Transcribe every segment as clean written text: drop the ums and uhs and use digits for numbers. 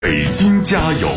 北京加油！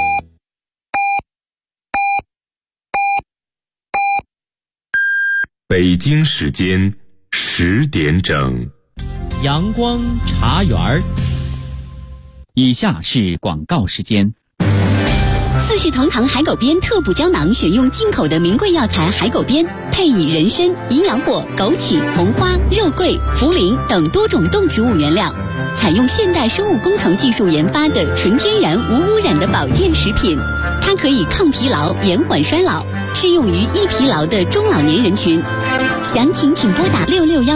北京时间10点整， 阳光茶园儿。以下是广告时间。 四世同堂海狗鞭特补胶囊选用进口的名贵药材海狗鞭，配以人参、营养果、枸杞、红花、肉桂、茯苓等多种动植物原料，采用现代生物工程技术研发的纯天然无污染的保健食品。它可以抗疲劳、延缓衰老，适用于易疲劳的中老年人群。详情请拨打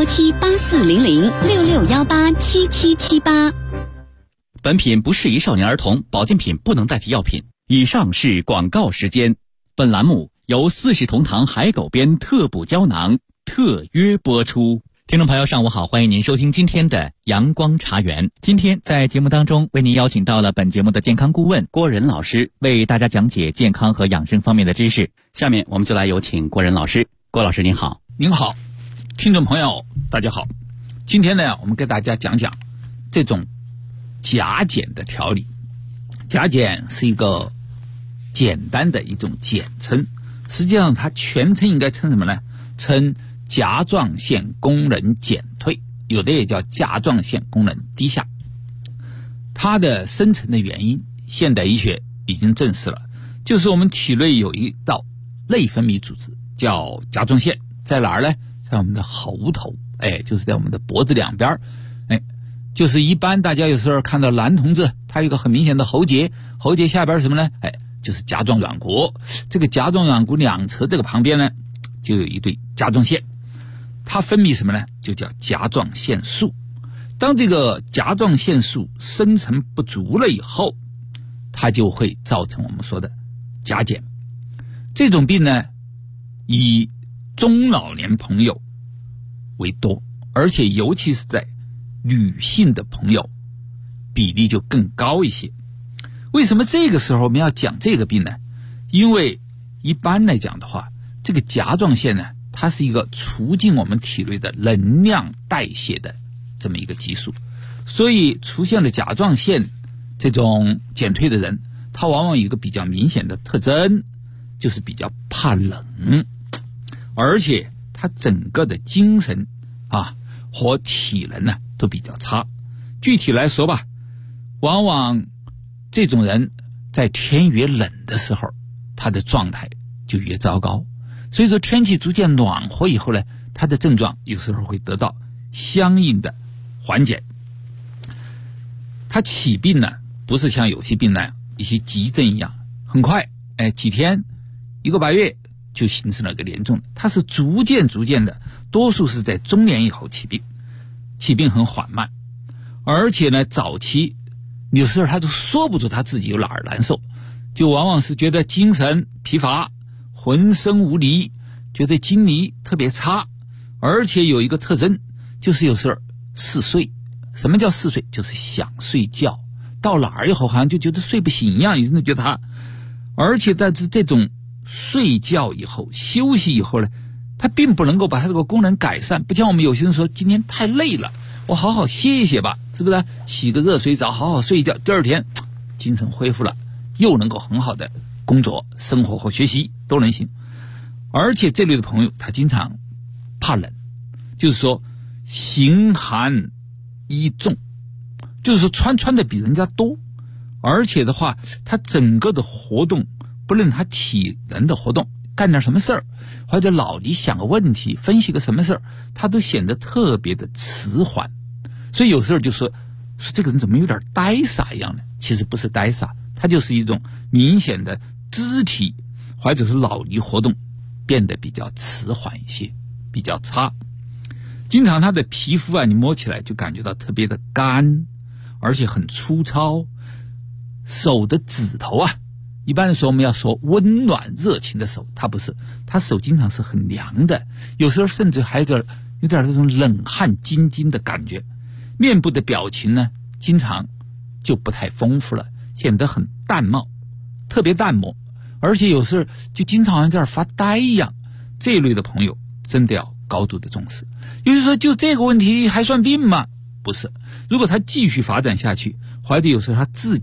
6617840066187778。 本品不适宜少年儿童，保健品不能代替药品。以上是广告时间。本栏目由四世同堂海狗鞭特补胶囊特约播出。听众朋友上午好，欢迎您收听今天的阳光茶园。今天在节目当中为您邀请到了本节目的健康顾问郭仁老师，为大家讲解健康和养生方面的知识。下面我们就来有请郭仁老师。郭老师您好。 您好，听众朋友大家好。今天呢，我们给大家讲讲这种甲减的调理。甲减是一个简单的一种简称，实际上它全称应该称什么呢？称甲状腺功能减退，有的也叫甲状腺功能低下。它的深层的原因，现代医学已经证实了，就是我们体内有一道内分泌组织叫甲状腺，在哪儿呢？在我们的喉头，就是在我们的脖子两边，就是一般大家有时候看到男同志，他有一个很明显的喉结，喉结下边是什么呢？就是甲状软骨。这个甲状软骨两侧这个旁边呢，就有一对甲状腺，它分泌什么呢？就叫甲状腺素。当这个甲状腺素生成不足了以后，它就会造成我们说的甲减。这种病呢，以中老年朋友为多，而且尤其是在女性的朋友比例就更高一些。为什么这个时候我们要讲这个病呢？因为一般来讲的话，这个甲状腺呢，它是一个促进我们体内的能量代谢的这么一个激素，所以出现了甲状腺这种减退的人，他往往有一个比较明显的特征，就是比较怕冷，而且他整个的精神和体能呢都比较差。具体来说吧，往往这种人在天越冷的时候，他的状态就越糟糕。所以说天气逐渐暖和以后呢，他的症状有时候会得到相应的缓解。他起病呢，不是像有些病那样一些急症一样很快，几天一个半月就形成了个严重的，它是逐渐的，多数是在中年以后起病，起病很缓慢，而且呢早期有时候他都说不出他自己有哪儿难受，就往往是觉得精神疲乏，浑身无力，觉得精力特别差，而且有一个特征，就是有时候嗜睡。什么叫嗜睡？就是想睡觉，到哪儿以后好像就觉得睡不醒一样，有人觉得他，而且在这种睡觉以后休息以后呢，他并不能够把他这个功能改善。不像我们有些人说今天太累了，我好好歇一歇吧，是不是？洗个热水澡，好好睡一觉，第二天精神恢复了，又能够很好的工作、生活和学习都能行。而且这类的朋友他经常怕冷，就是说形寒衣重，就是说穿的比人家多，而且的话他整个的活动，不论他体能的活动，干点什么事儿，或者脑里想个问题，分析个什么事儿，他都显得特别的迟缓。所以有时候就说这个人怎么有点呆傻一样呢？其实不是呆傻，他就是一种明显的肢体或者是脑力活动变得比较迟缓一些，比较差。经常他的皮肤你摸起来就感觉到特别的干，而且很粗糙。手的指头一般的时候我们要说温暖热情的手，他不是，他手经常是很凉的，有时候甚至还有点这种冷汗津津的感觉。面部的表情呢，经常就不太丰富了，显得很淡漠，特别淡漠，而且有时候就经常好像在这儿发呆一样。这一类的朋友真的要高度的重视。有人说就这个问题还算病吗？不是，如果他继续发展下去，或者有时候他自己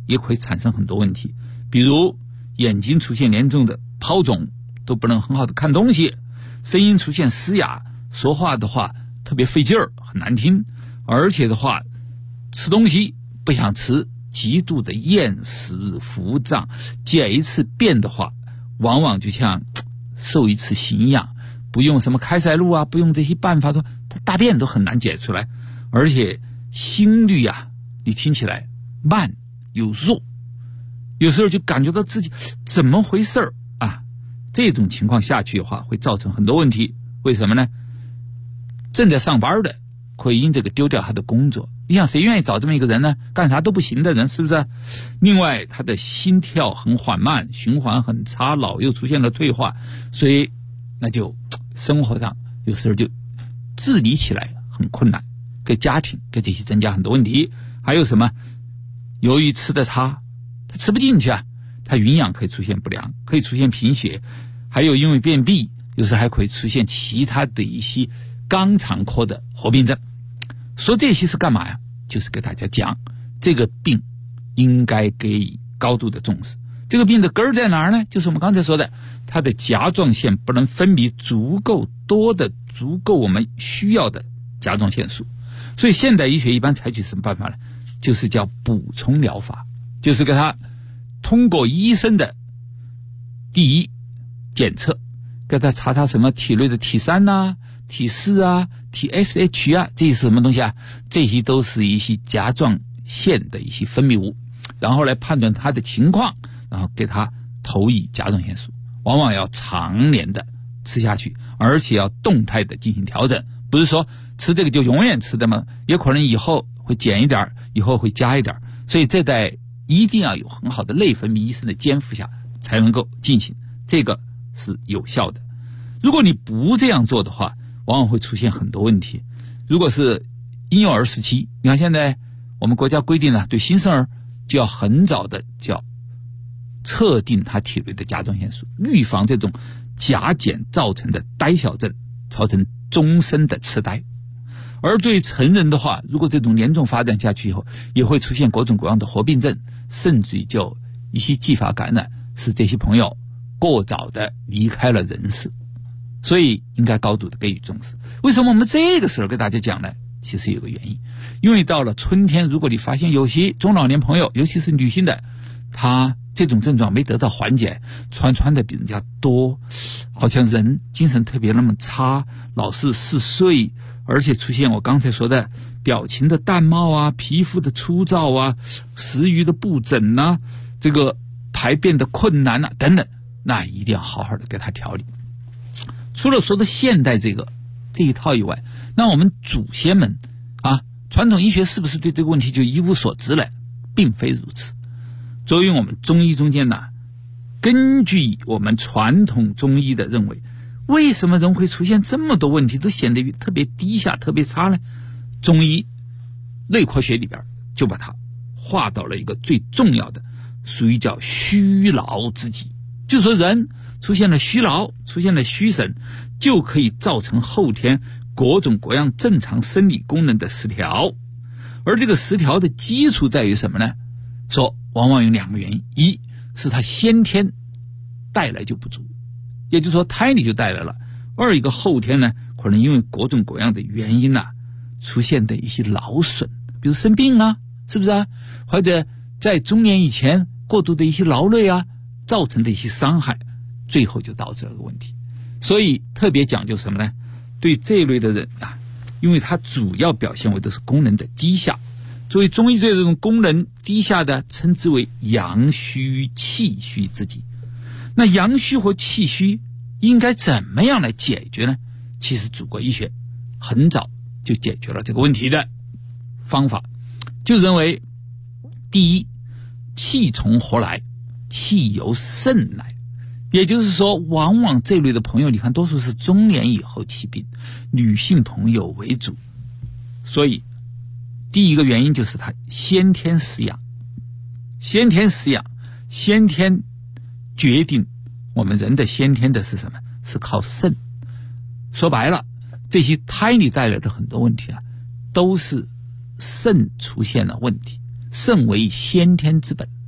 也会产生很多问题，比如眼睛出现严重的泡肿，都不能很好的看东西，声音出现嘶哑，说话的话特别费劲儿，很难听，而且的话吃东西不想吃，极度的厌食腹胀，解一次便的话往往就像受一次刑一样，不用什么开塞露啊，不用这些办法，他大便都很难解出来，而且心率啊你听起来慢又弱，有时候就感觉到自己怎么回事啊，这种情况下去的话会造成很多问题。为什么呢？正在上班的会因这个丢掉他的工作，你想谁愿意找这么一个人呢？干啥都不行的人，是不是？另外他的心跳很缓慢，循环很差，脑又出现了退化，所以那就生活上有时候就自理起来很困难，给家庭给这些增加很多问题。还有什么？由于吃的差，他吃不进去啊，他营养可以出现不良，可以出现贫血，还有因为便秘，有时还可以出现其他的一些肛肠科的合并症。说这些是干嘛呀？就是给大家讲这个病应该给予高度的重视。这个病的根儿在哪儿呢？就是我们刚才说的，它的甲状腺不能分泌足够多的、足够我们需要的甲状腺素。所以现代医学一般采取什么办法呢？就是叫补充疗法，就是给他通过医生的第一检测，给他查他什么体内的T3啊、T4啊、TSH 啊，这是什么东西啊？这些都是一些甲状腺的一些分泌物，然后来判断他的情况，然后给他投以甲状腺素，往往要常年的吃下去，而且要动态的进行调整，不是说吃这个就永远吃的吗？也可能以后会减一点，以后会加一点，所以这代一定要有很好的内分泌医生的监护下才能够进行，这个是有效的。如果你不这样做的话，往往会出现很多问题。如果是婴幼儿时期，你看现在我们国家规定了，对新生儿就要很早的就要测定他体内的甲状腺素，预防这种甲减造成的呆小症，造成终身的痴呆。而对成人的话，如果这种严重发展下去以后，也会出现各种各样的合并症，甚至于就一些继发感染，使这些朋友过早的离开了人世。所以应该高度的给予重视。为什么我们这个时候给大家讲呢？其实有个原因，因为到了春天，如果你发现有些中老年朋友，尤其是女性的，她这种症状没得到缓解，穿的比人家多，好像人精神特别那么差，老是嗜睡，而且出现我刚才说的表情的淡漠啊，皮肤的粗糙啊，食欲的不振啊，这个排便的困难啊等等，那一定要好好的给他调理。除了说的现代这一套以外，那我们祖先们啊，传统医学是不是对这个问题就一无所知了？并非如此。作为我们中医中间呢，根据我们传统中医的认为，为什么人会出现这么多问题，都显得特别低下、特别差呢？中医内科学里边就把它划到了一个最重要的，属于叫虚劳之疾。就是说人出现了虚劳，出现了虚神，就可以造成后天各种各样正常生理功能的失调。而这个失调的基础在于什么呢？说往往有两个原因，一是他先天带来就不足，也就是说胎里就带来了；二一个后天呢，可能因为各种各样的原因啊，出现的一些劳损，比如生病啊，是不是啊？或者在中年以前过度的一些劳累啊，造成的一些伤害，最后就导致了个问题。所以特别讲究什么呢？对这一类的人啊，因为它主要表现为的是功能的低下，作为中医对这种功能低下的称之为阳虚气虚之疾。那阳虚和气虚应该怎么样来解决呢？其实祖国医学很早就解决了这个问题的方法，就认为第一，气从何来？气由肾来。也就是说，往往这类的朋友，你看多数是中年以后起病，女性朋友为主。所以第一个原因就是他先天饲养，先天决定我们人的先天的是什么？是靠肾。说白了，这些胎里带来的很多问题啊，都是肾出现了问题。肾为先天之本，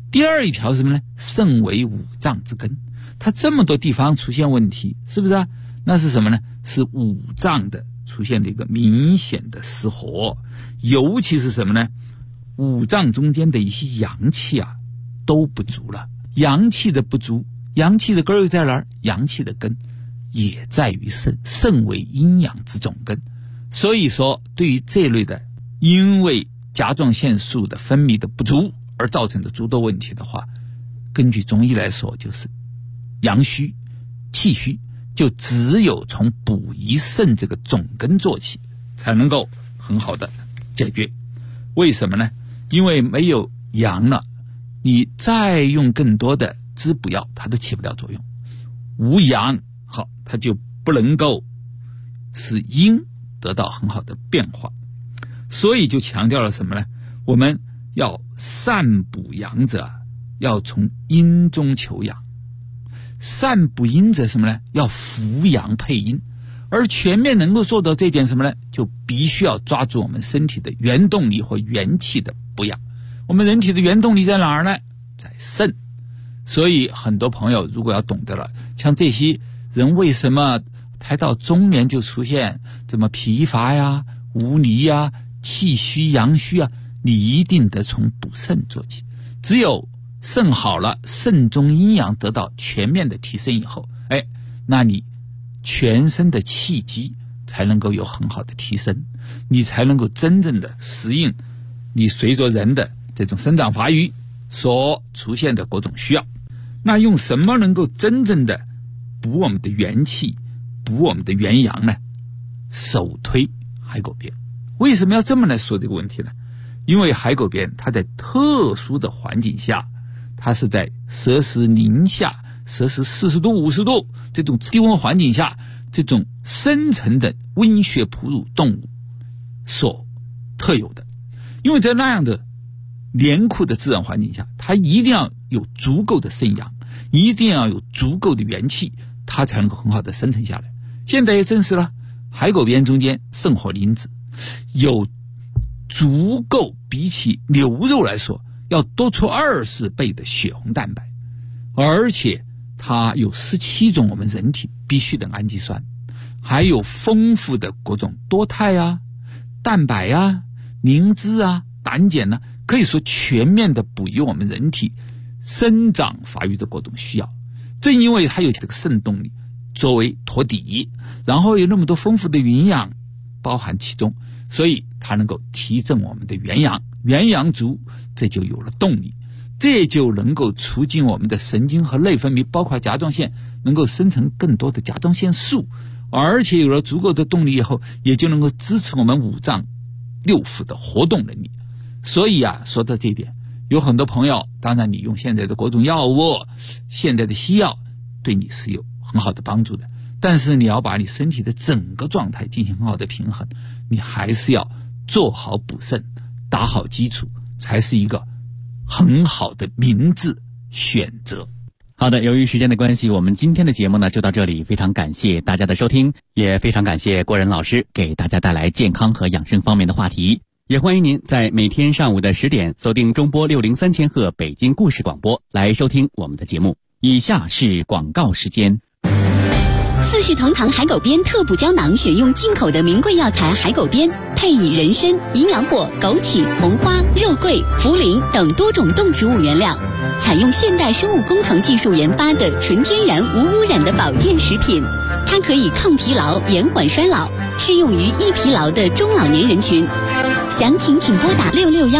第二一条是什么呢？肾为五脏之根，它这么多地方出现问题，是不是啊？那是什么呢？是五脏的出现了一个明显的失活，尤其是什么呢？五脏中间的一些阳气啊都不足了。阳气的不足，阳气的根儿在哪儿？阳气的根也在于肾，肾为阴阳之总根。所以说对于这类的因为甲状腺素的分泌的不足而造成的诸多问题的话，根据中医来说，就是阳虚气虚，就只有从补益肾这个总根做起，才能够很好的解决。为什么呢？因为没有阳了，你再用更多的滋补药它都起不了作用，无阳好，它就不能够使阴得到很好的变化。所以就强调了什么呢？我们要善补阳者，要从阴中求阳；善补阴者什么呢？要扶阳配阴。而全面能够做到这点什么呢？就必须要抓住我们身体的原动力和元气的补养。我们人体的原动力在哪儿呢？在肾。所以很多朋友如果要懂得了，像这些人为什么抬到中年就出现这么疲乏呀、无力呀、气虚阳虚啊，你一定得从补肾做起。只有肾好了，肾中阴阳得到全面的提升以后，那你全身的气机才能够有很好的提升，你才能够真正的适应你随着人的这种生长发育所出现的各种需要。那用什么能够真正的补我们的元气、补我们的元阳呢？首推海狗鞭。为什么要这么来说这个问题呢？因为海狗鞭它在特殊的环境下，它是在摄氏零下、摄氏40度、50度这种低温环境下，这种深层的温血哺乳动物所特有的。因为在那样的严酷的自然环境下，它一定要有足够的肾阳，一定要有足够的元气，它才能够很好的生存下来。现在也证实了，海狗鞭中间肾活磷脂有足够比起牛肉来说要多出20倍的血红蛋白，而且它有17种我们人体必需的氨基酸，还有丰富的各种多肽啊、蛋白啊、磷脂啊、胆碱啊，可以说全面的补益我们人体生长发育的各种需要。正因为它有这个肾动力作为托底，然后有那么多丰富的营养包含其中，所以它能够提振我们的元阳，元阳足，这就有了动力，这就能够促进我们的神经和内分泌，包括甲状腺能够生成更多的甲状腺素，而且有了足够的动力以后，也就能够支持我们五脏六腑的活动能力。所以啊，说到这点，有很多朋友，当然你用现在的各种药物、现在的西药对你是有很好的帮助的，但是你要把你身体的整个状态进行很好的平衡，你还是要做好补肾，打好基础，才是一个很好的明智选择。 好的，由于时间的关系，我们今天的节目呢就到这里，非常感谢大家的收听，也非常感谢郭仁老师给大家带来健康和养生方面的话题。也欢迎您在每天上午的10点锁定中波603千赫北京故事广播来收听我们的节目。以下是广告时间。 四世同堂海狗鞭特补胶囊选用进口的名贵药材海狗鞭，配以人参、银耳果、枸杞、红花、肉桂、茯苓等多种动植物原料，采用现代生物工程技术研发的纯天然无污染的保健食品。它可以抗疲劳、延缓衰老，适用于易疲劳的中老年人群。详情请拨打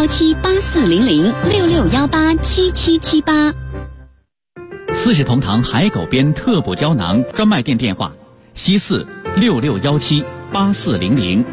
6617840066187778。 四世同堂海狗鞭特补胶囊专卖店电话：西4 66178400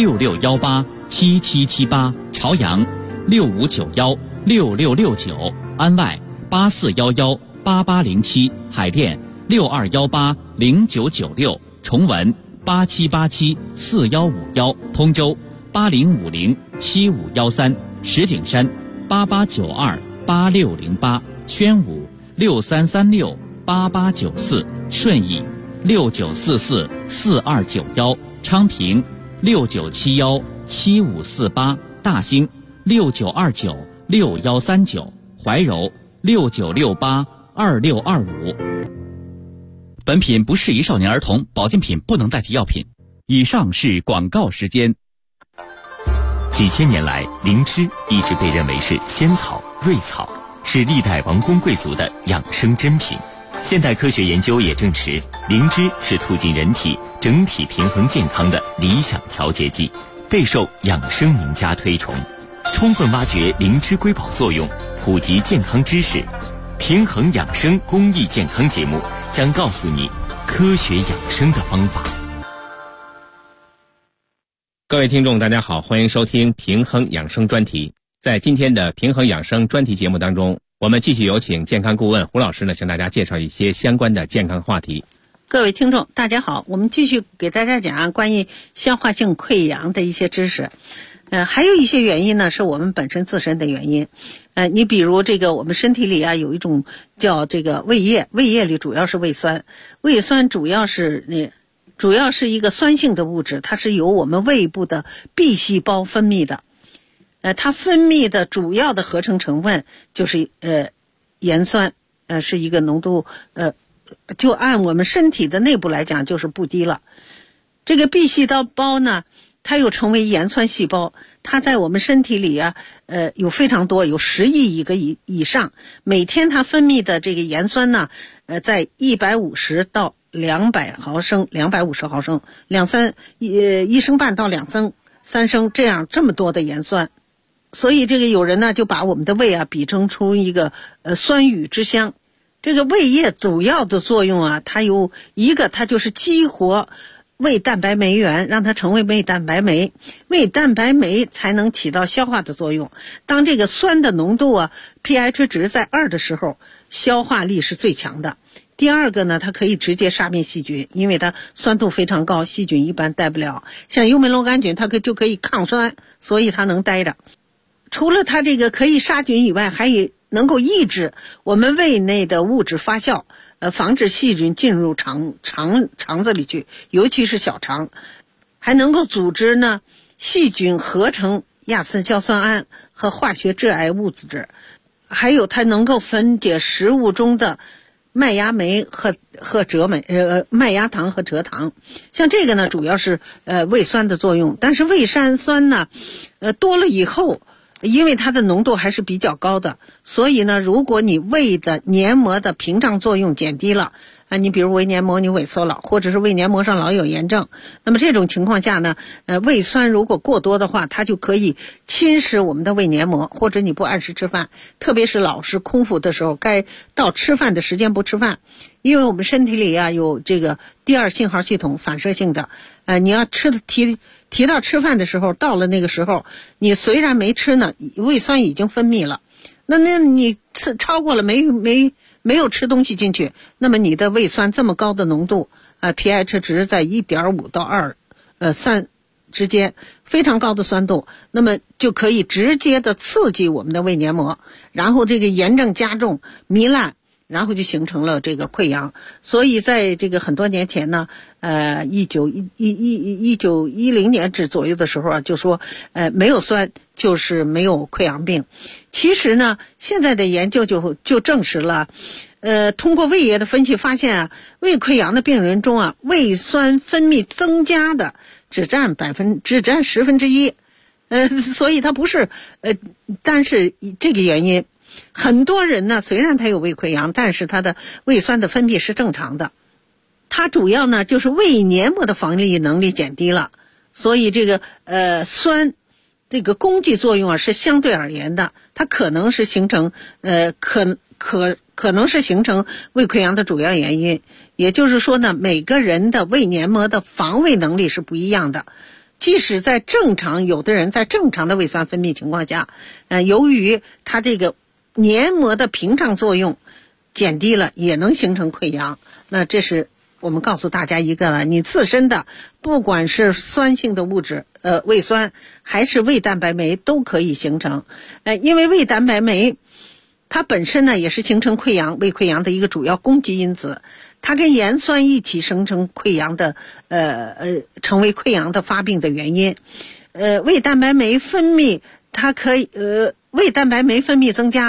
66187778，朝阳6591 6669，安外8411 8807，海淀6218 0996，重文8787 4151，通州8050 7513，石景山8892 8608，宣武6336 8894，顺义6944 4291，昌平6971 7548，大兴6929 6139，怀柔 69682625。本品不适宜少年儿童，保健品不能代替药品。以上是广告时间。 几千年来，灵芝一直被认为是仙草、瑞草，是历代王公贵族的养生珍品。现代科学研究也证实，灵芝是促进人体整体平衡健康的理想调节剂，备受养生名家推崇。充分挖掘灵芝瑰宝作用，普及健康知识，平衡养生公益健康节目将告诉你科学养生的方法。 各位听众大家好，欢迎收听平衡养生专题。在今天的平衡养生专题节目当中，我们继续有请健康顾问胡老师呢，向大家介绍一些相关的健康话题。 各位听众大家好，我们继续给大家讲关于消化性溃疡的一些知识。还有一些原因呢，是我们本身自身的原因。你比如这个我们身体里啊有一种叫这个胃液，胃液里主要是胃酸，胃酸主要是一个酸性的物质，它是由我们胃部的 B 细胞分泌的。它分泌的主要的合成成分就是盐酸，是一个浓度就按我们身体的内部来讲就是不低了。这个 B 细胞呢，它又称为盐酸细胞，它在我们身体里啊有非常多，有10亿个以上。每天它分泌的这个盐酸呢在150到200毫升，250毫升，1升半到2升3升，这么多的盐酸。所以这个有人呢就把我们的胃啊比称出一个酸雨之乡。这个胃液主要的作用啊，它有一个，它就是激活胃蛋白酶原，让它成为胃蛋白酶，胃蛋白酶才能起到消化的作用。当这个酸的浓度啊 pH 值在2的时候，消化力是最强的。第二个呢，它可以直接杀灭细菌，因为它酸度非常高，细菌一般待不了。像幽门螺杆菌它就可以抗酸，所以它能待着。除了它这个可以杀菌以外，还能够抑制我们胃内的物质发酵，防止细菌进入肠子里去，尤其是小肠，还能够组织呢细菌合成亚醇硝酸胺和化学致癌物质，还有它能够分解食物中的麦芽酶和蔗酶，麦芽糖和蔗糖。像这个呢，主要是胃酸的作用，但是胃山酸呢，多了以后，因为它的浓度还是比较高的，所以呢，如果你胃的黏膜的屏障作用减低了，你比如胃黏膜你萎缩了，或者是胃黏膜上老有炎症，那么这种情况下呢，胃酸如果过多的话，它就可以侵蚀我们的胃黏膜，或者你不按时吃饭，特别是老是空腹的时候，该到吃饭的时间不吃饭，因为我们身体里啊有这个第二信号系统，反射性的，你要提到吃饭的时候，到了那个时候，你虽然没吃呢，胃酸已经分泌了，那你超过了没有吃东西进去，那么你的胃酸这么高的浓度pH 值在 1.5 到3之间，非常高的酸度，那么就可以直接的刺激我们的胃黏膜，然后这个炎症加重糜烂，然后就形成了这个溃疡。所以在这个很多年前呢1910年左右的时候啊，就说没有酸就是没有溃疡病。其实呢，现在的研究就证实了，通过胃液的分析发现啊，胃溃疡的病人中啊，胃酸分泌增加的只占1/10，所以它不是但是这个原因，很多人呢虽然他有胃溃疡，但是他的胃酸的分泌是正常的。它主要呢就是胃黏膜的防御能力减低了，所以这个酸这个攻击作用啊是相对而言的，它可能是形成可能是形成胃溃疡的主要原因。也就是说呢，每个人的胃黏膜的防卫能力是不一样的。即使在有的人在正常的胃酸分泌情况下，由于它这个黏膜的屏障作用减低了，也能形成溃疡。那这是我们告诉大家一个了，你自身的不管是酸性的物质胃酸还是胃蛋白酶都可以形成。因为胃蛋白酶它本身呢也是形成溃疡胃溃疡的一个主要攻击因子，它跟盐酸一起生成溃疡的成为溃疡的发病的原因。胃蛋白酶分泌它可以胃蛋白酶分泌增加，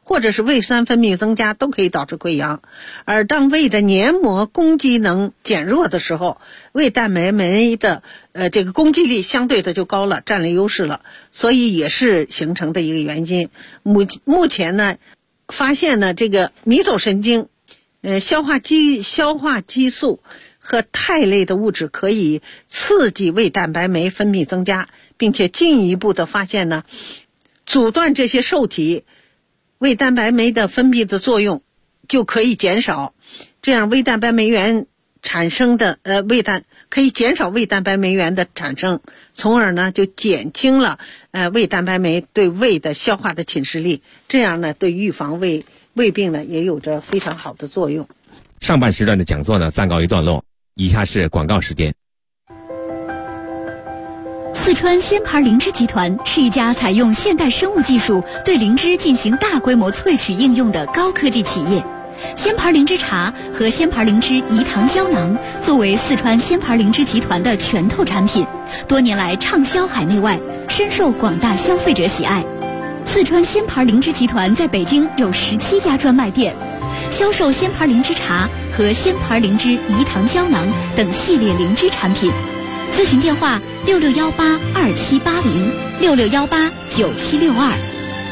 或者是胃酸分泌增加，都可以导致溃疡。而当胃的黏膜攻击能减弱的时候，胃蛋白酶的这个攻击力相对的就高了，占了优势了，所以也是形成的一个原因。目前呢，发现呢这个迷走神经、消化激素和肽类的物质可以刺激胃蛋白酶分泌增加，并且进一步的发现呢，阻断这些受体胃蛋白酶的分泌的作用就可以减少，这样胃蛋白酶原产生的可以减少胃蛋白酶原的产生，从而呢就减轻了胃蛋白酶对胃的消化的侵蚀力，这样呢对预防胃病呢也有着非常好的作用。 上半时段的讲座呢暂告一段落，以下是广告时间。 四川鲜牌灵芝集团是一家采用现代生物技术对灵芝进行大规模萃取应用的高科技企业。鲜牌灵芝茶和鲜牌灵芝饴糖胶囊作为四川鲜牌灵芝集团的拳头产品，多年来畅销海内外，深受广大消费者喜爱。四川鲜牌灵芝集团在北京有17家专卖店，销售鲜牌灵芝茶和鲜牌灵芝饴糖胶囊等系列灵芝产品。咨询电话6618278066189762。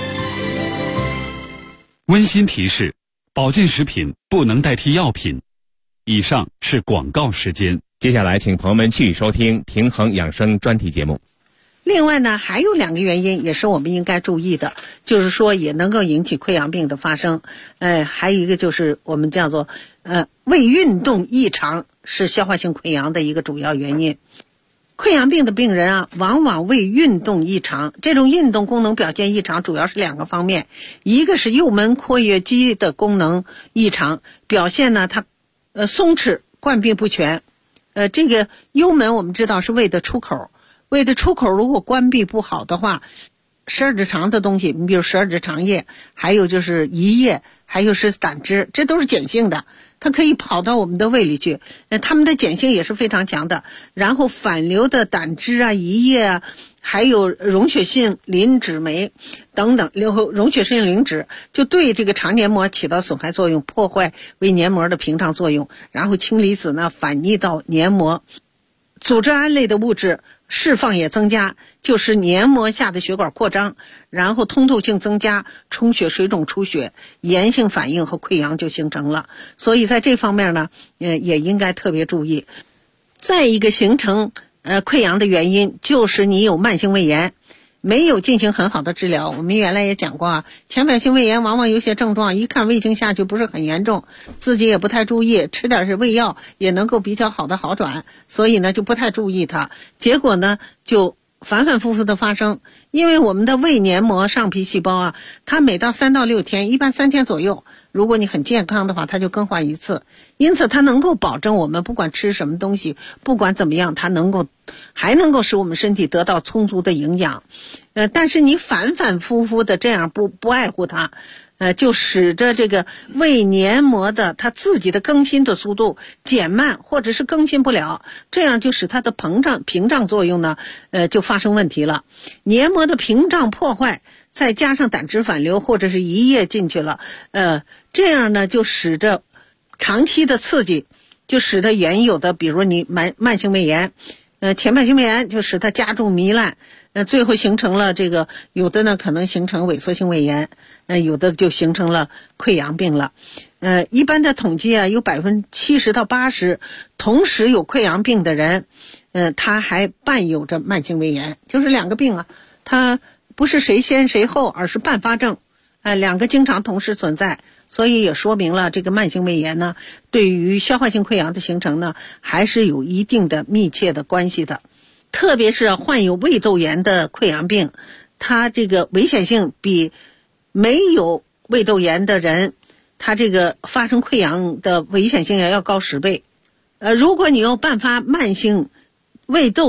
温馨提示：保健食品不能代替药品。以上是广告时间。 接下来请朋友们继续收听平衡养生专题节目。 另外呢，还有2个原因也是我们应该注意的，就是说也能够引起溃疡病的发生。还有一个就是我们叫做胃运动异常是消化性溃疡的一个主要原因。溃疡病的病人啊，往往胃运动异常，这种运动功能表现异常主要是2个方面，一个是幽门括约肌的功能异常，表现呢它松弛灌闭不全。这个幽门我们知道是胃的出口，胃的出口如果关闭不好的话，12指肠的东西，你比如12指肠液，还有就是胰液，还有是胆汁，这都是碱性的，它可以跑到我们的胃里去，它们的碱性也是非常强的。然后反流的胆汁啊、胰液啊，还有溶血性磷脂酶等等，溶血性磷脂就对这个肠黏膜起到损害作用，破坏胃黏膜的屏障作用。然后氢离子呢反逆到黏膜，组织胺类的物质释放也增加，就是黏膜下的血管扩张，然后通透性增加，充血、水肿、出血、炎性反应和溃疡就形成了。所以在这方面呢，也应该特别注意。再一个形成溃疡的原因就是你有慢性胃炎，没有进行很好的治疗。我们原来也讲过啊，浅表性胃炎往往有些症状一看胃镜下去不是很严重，自己也不太注意，吃点是胃药也能够比较好的好转，所以呢就不太注意它，结果呢就反反复复的发生。因为我们的胃黏膜上皮细胞啊，它每到3到6天，一般3天左右，如果你很健康的话，它就更换一次，因此它能够保证我们不管吃什么东西，不管怎么样，它还能够使我们身体得到充足的营养。但是你反反复复的这样不爱护它，就使得这个胃黏膜的它自己的更新的速度减慢，或者是更新不了，这样就使它的屏障作用呢就发生问题了。黏膜的屏障破坏，再加上胆汁反流或者是胰液进去了，这样呢就使得长期的刺激，就使得原有的比如你慢性胃炎，浅表性胃炎就使它加重糜烂，最后形成了这个，有的呢可能形成萎缩性胃炎，有的就形成了溃疡病了。一般的统计啊，有70%到80%同时有溃疡病的人，他还伴有着慢性胃炎，就是2个病啊，它不是谁先谁后，而是伴发症，2个经常同时存在。所以也说明了这个慢性胃炎呢，对于消化性溃疡的形成呢，还是有一定的密切的关系的。特别是患有胃窦炎的溃疡病，它这个危险性比没有胃窦炎的人，它这个发生溃疡的危险性也要高10倍。如果你要伴发慢性胃窦的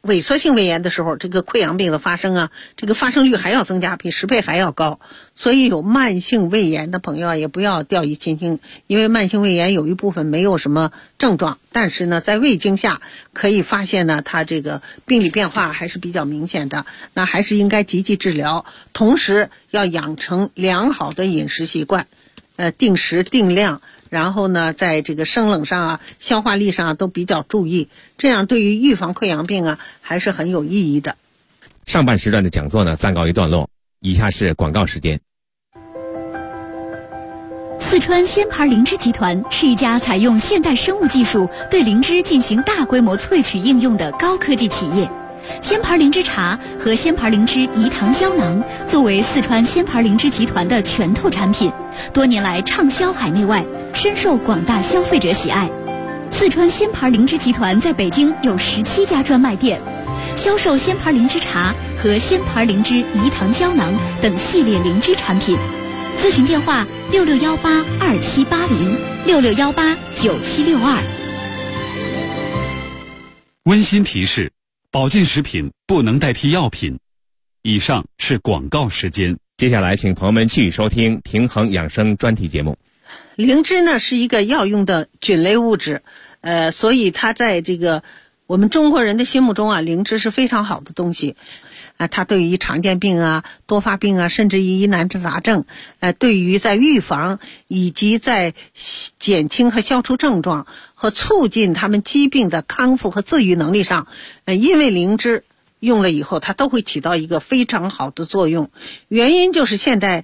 萎缩性胃炎的时候，这个溃疡病的发生啊，这个发生率还要增加，比10倍还要高。所以有慢性胃炎的朋友啊，也不要掉以轻心，因为慢性胃炎有一部分没有什么症状，但是呢，在胃镜下可以发现呢，它这个病理变化还是比较明显的，那还是应该积极治疗，同时要养成良好的饮食习惯，定时定量。然后呢，在这个生冷上啊、消化力上啊都比较注意，这样对于预防溃疡病啊还是很有意义的。 上半时段的讲座呢暂告一段落，以下是广告时间。 四川鲜牌灵芝集团是一家采用现代生物技术对灵芝进行大规模萃取应用的高科技企业。鲜牌灵芝茶和鲜牌灵芝饴糖胶囊作为四川鲜牌灵芝集团的拳头产品，多年来畅销海内外，深受广大消费者喜爱。四川鲜牌灵芝集团在北京有17家专卖店，销售鲜牌灵芝茶和鲜牌灵芝饴糖胶囊等系列灵芝产品。咨询电话66182780，66189762。 温馨提示：保健食品不能代替药品。以上是广告时间。 接下来请朋友们继续收听平衡养生专题节目。 灵芝呢是一个药用的菌类物质，所以它在这个我们中国人的心目中啊，灵芝是非常好的东西。它对于常见病啊、多发病啊，甚至于疑难杂症，对于在预防以及在减轻和消除症状和促进他们疾病的康复和自愈能力上，因为灵芝用了以后，它都会起到一个非常好的作用。原因就是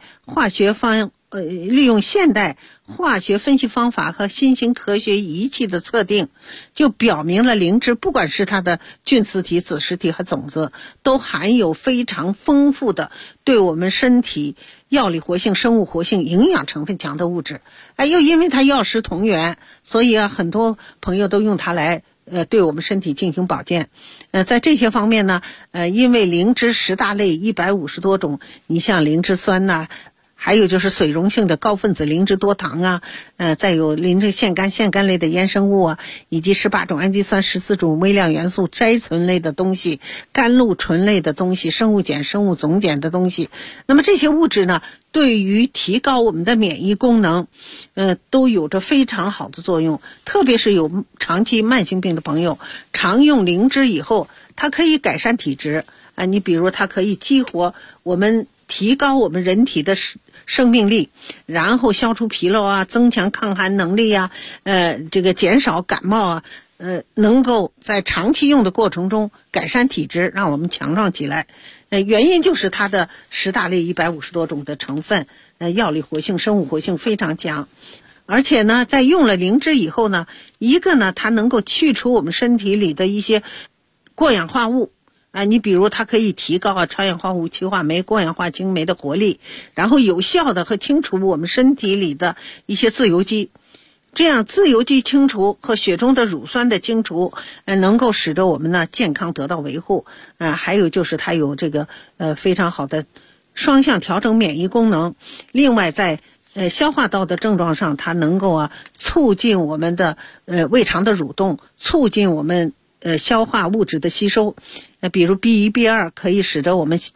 利用现代化学分析方法和新型科学仪器的测定，就表明了灵芝不管是它的菌丝体、子实体和种子，都含有非常丰富的对我们身体药理活性、生物活性、营养成分强的物质。又因为它药食同源，所以很多朋友都用它来对我们身体进行保健。在这些方面呢，因为灵芝10大类150多种，你像灵芝酸呐，还有就是水溶性的高分子灵芝多糖啊，再有灵芝腺苷类的衍生物啊，以及18种氨基酸、14种微量元素、甾醇类的东西、甘露醇类的东西、生物碱、生物总碱的东西。那么这些物质呢，对于提高我们的免疫功能，都有着非常好的作用。特别是有长期慢性病的朋友，常用灵芝以后，它可以改善体质啊。你比如它可以激活我们，提高我们人体的生命力，然后消除疲劳啊，增强抗寒能力啊，这个减少感冒啊，能够在长期用的过程中改善体质，让我们强壮起来。原因就是它的10大类150多种的成分，药理活性、生物活性非常强。而且呢，在用了灵芝以后呢，一个呢，它能够去除我们身体里的一些过氧化物。你比如它可以提高超氧化物、歧化酶、过氧化氢酶的活力，然后有效的和清除我们身体里的一些自由基。这样自由基清除和血中的乳酸的清除，能够使得我们呢健康得到维护。还有就是它有这个非常好的双向调整免疫功能。另外在消化道的症状上，它能够促进我们的胃肠的蠕动，促进我们消化物质的吸收。比如 B1、B2 可以使得我们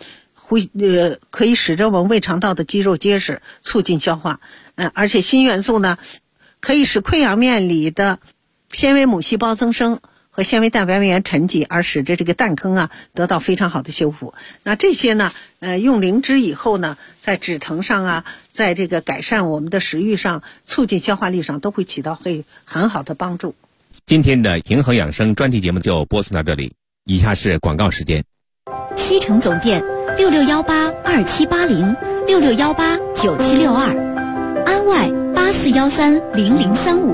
胃肠道的肌肉结实，促进消化。而且锌元素呢，可以使溃疡面里的纤维母细胞增生和纤维蛋白原沉积，而使得这个蛋坑得到非常好的修复。那这些呢，用灵芝以后呢，在止疼上在这个改善我们的食欲上、促进消化力上，都会起到很好的帮助。 今天的平衡养生专题节目就播送到这里，以下是广告时间。 西城总店66182780，66189762，安外84130035。